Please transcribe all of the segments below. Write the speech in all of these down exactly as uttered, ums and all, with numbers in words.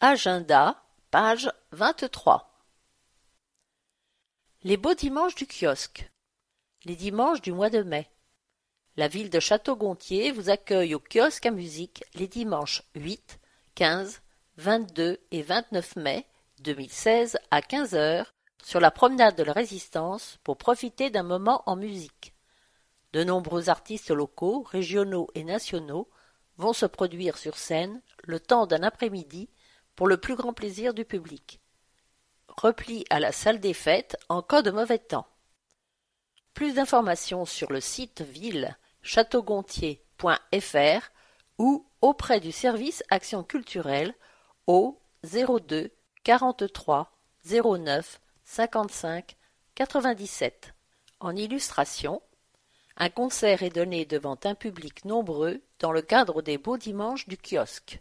Agenda, page vingt-trois. Les beaux dimanches du kiosque. Les dimanches du mois de mai. La ville de Château-Gontier vous accueille au kiosque à musique les dimanches huit, quinze, vingt-deux et vingt-neuf mai deux mille seize à quinze heures sur la promenade de la Résistance pour profiter d'un moment en musique. De nombreux artistes locaux, régionaux et nationaux vont se produire sur scène le temps d'un après-midi pour le plus grand plaisir du public. Repli à la salle des fêtes en cas de mauvais temps. Plus d'informations sur le site ville châteaugontier point f r ou auprès du service action culturelle au zéro deux quarante-trois zéro neuf cinquante-cinq quatre-vingt-dix-sept. En illustration, un concert est donné devant un public nombreux dans le cadre des Beaux Dimanches du kiosque.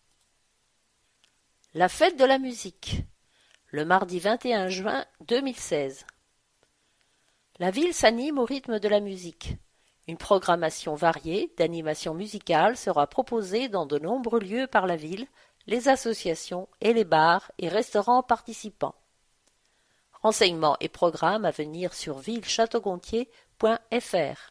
La fête de la musique, le mardi vingt et un juin deux mille seize. La ville s'anime au rythme de la musique. Une programmation variée d'animations musicales sera proposée dans de nombreux lieux par la ville, les associations et les bars et restaurants participants. Renseignements et programmes à venir sur ville châteaugontier point f r.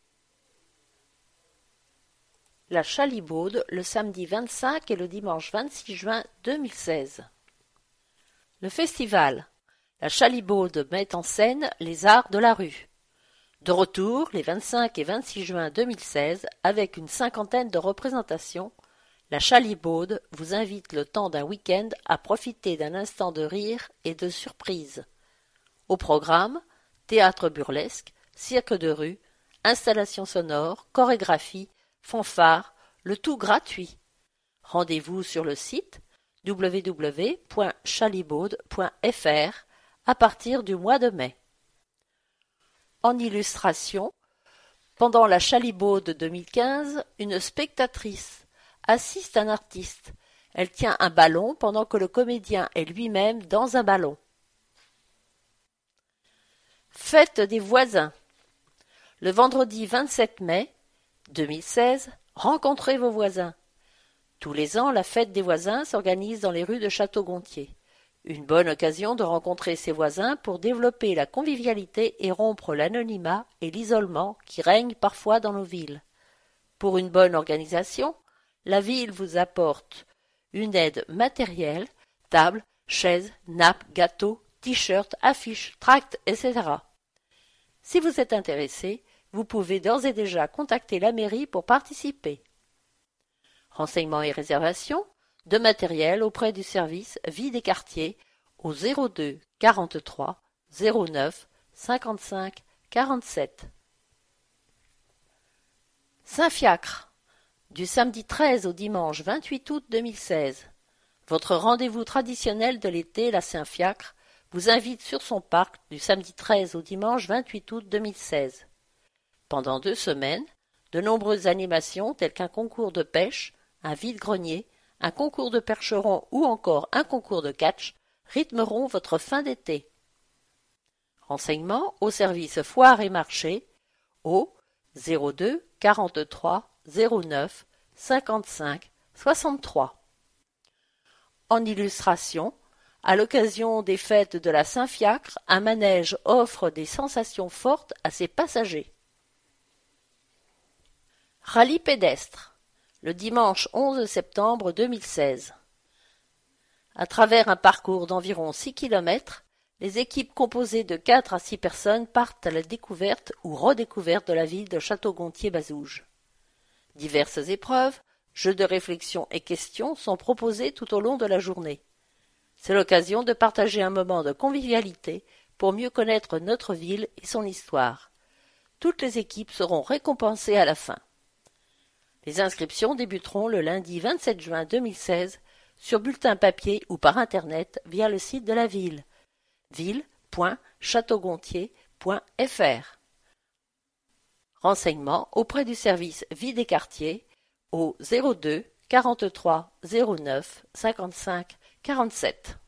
La Chalibaude le samedi vingt-cinq et le dimanche vingt-six juin deux mille seize. Le festival. La Chalibaude met en scène les arts de la rue. De retour les vingt-cinq et vingt-six juin deux mille seize avec une cinquantaine de représentations, la Chalibaude vous invite le temps d'un week-end à profiter d'un instant de rire et de surprise. Au programme, théâtre burlesque, cirque de rue, installations sonores, chorégraphie, fanfare, le tout gratuit. Rendez-vous sur le site w w w point chalibaude point f r à partir du mois de mai. En illustration, pendant la Chalibaude deux mille quinze, une spectatrice assiste un artiste. Elle tient un ballon pendant que le comédien est lui-même dans un ballon. Fête des voisins. Le vendredi vingt-sept mai deux mille seize, rencontrez vos voisins. Tous les ans, la fête des voisins s'organise dans les rues de Château-Gontier. Une bonne occasion de rencontrer ses voisins pour développer la convivialité et rompre l'anonymat et l'isolement qui règnent parfois dans nos villes. Pour une bonne organisation, la ville vous apporte une aide matérielle, table, chaises, nappes, gâteaux, t-shirts, affiches, tracts, et cetera. Si vous êtes intéressé, vous pouvez d'ores et déjà contacter la mairie pour participer. Renseignements et réservations de matériel auprès du service Vie des quartiers au zéro deux quarante-trois zéro neuf cinquante-cinq quarante-sept. Saint-Fiacre, du samedi treize au dimanche vingt-huit août deux mille seize. Votre rendez-vous traditionnel de l'été, la Saint-Fiacre, vous invite sur son parc du samedi treize au dimanche vingt-huit août deux mille seize. Pendant deux semaines, de nombreuses animations telles qu'un concours de pêche, un vide-grenier, un concours de percheron ou encore un concours de catch rythmeront votre fin d'été. Renseignements au service foire et marché au zéro deux quarante-trois zéro neuf cinquante-cinq soixante-trois. En illustration, à l'occasion des fêtes de la Saint-Fiacre, un manège offre des sensations fortes à ses passagers. Rallye pédestre, le dimanche onze septembre deux mille seize. À travers un parcours d'environ six kilomètres, les équipes composées de quatre à six personnes partent à la découverte ou redécouverte de la ville de Château-Gontier-Bazouges. Diverses épreuves, jeux de réflexion et questions sont proposés tout au long de la journée. C'est l'occasion de partager un moment de convivialité pour mieux connaître notre ville et son histoire. Toutes les équipes seront récompensées à la fin. Les inscriptions débuteront le lundi vingt-sept juin deux mille seize sur bulletin papier ou par internet via le site de la ville ville point châteaugontier point f r. Renseignements auprès du service Vie des quartiers au zéro deux quarante-trois zéro neuf cinquante-cinq quarante-sept.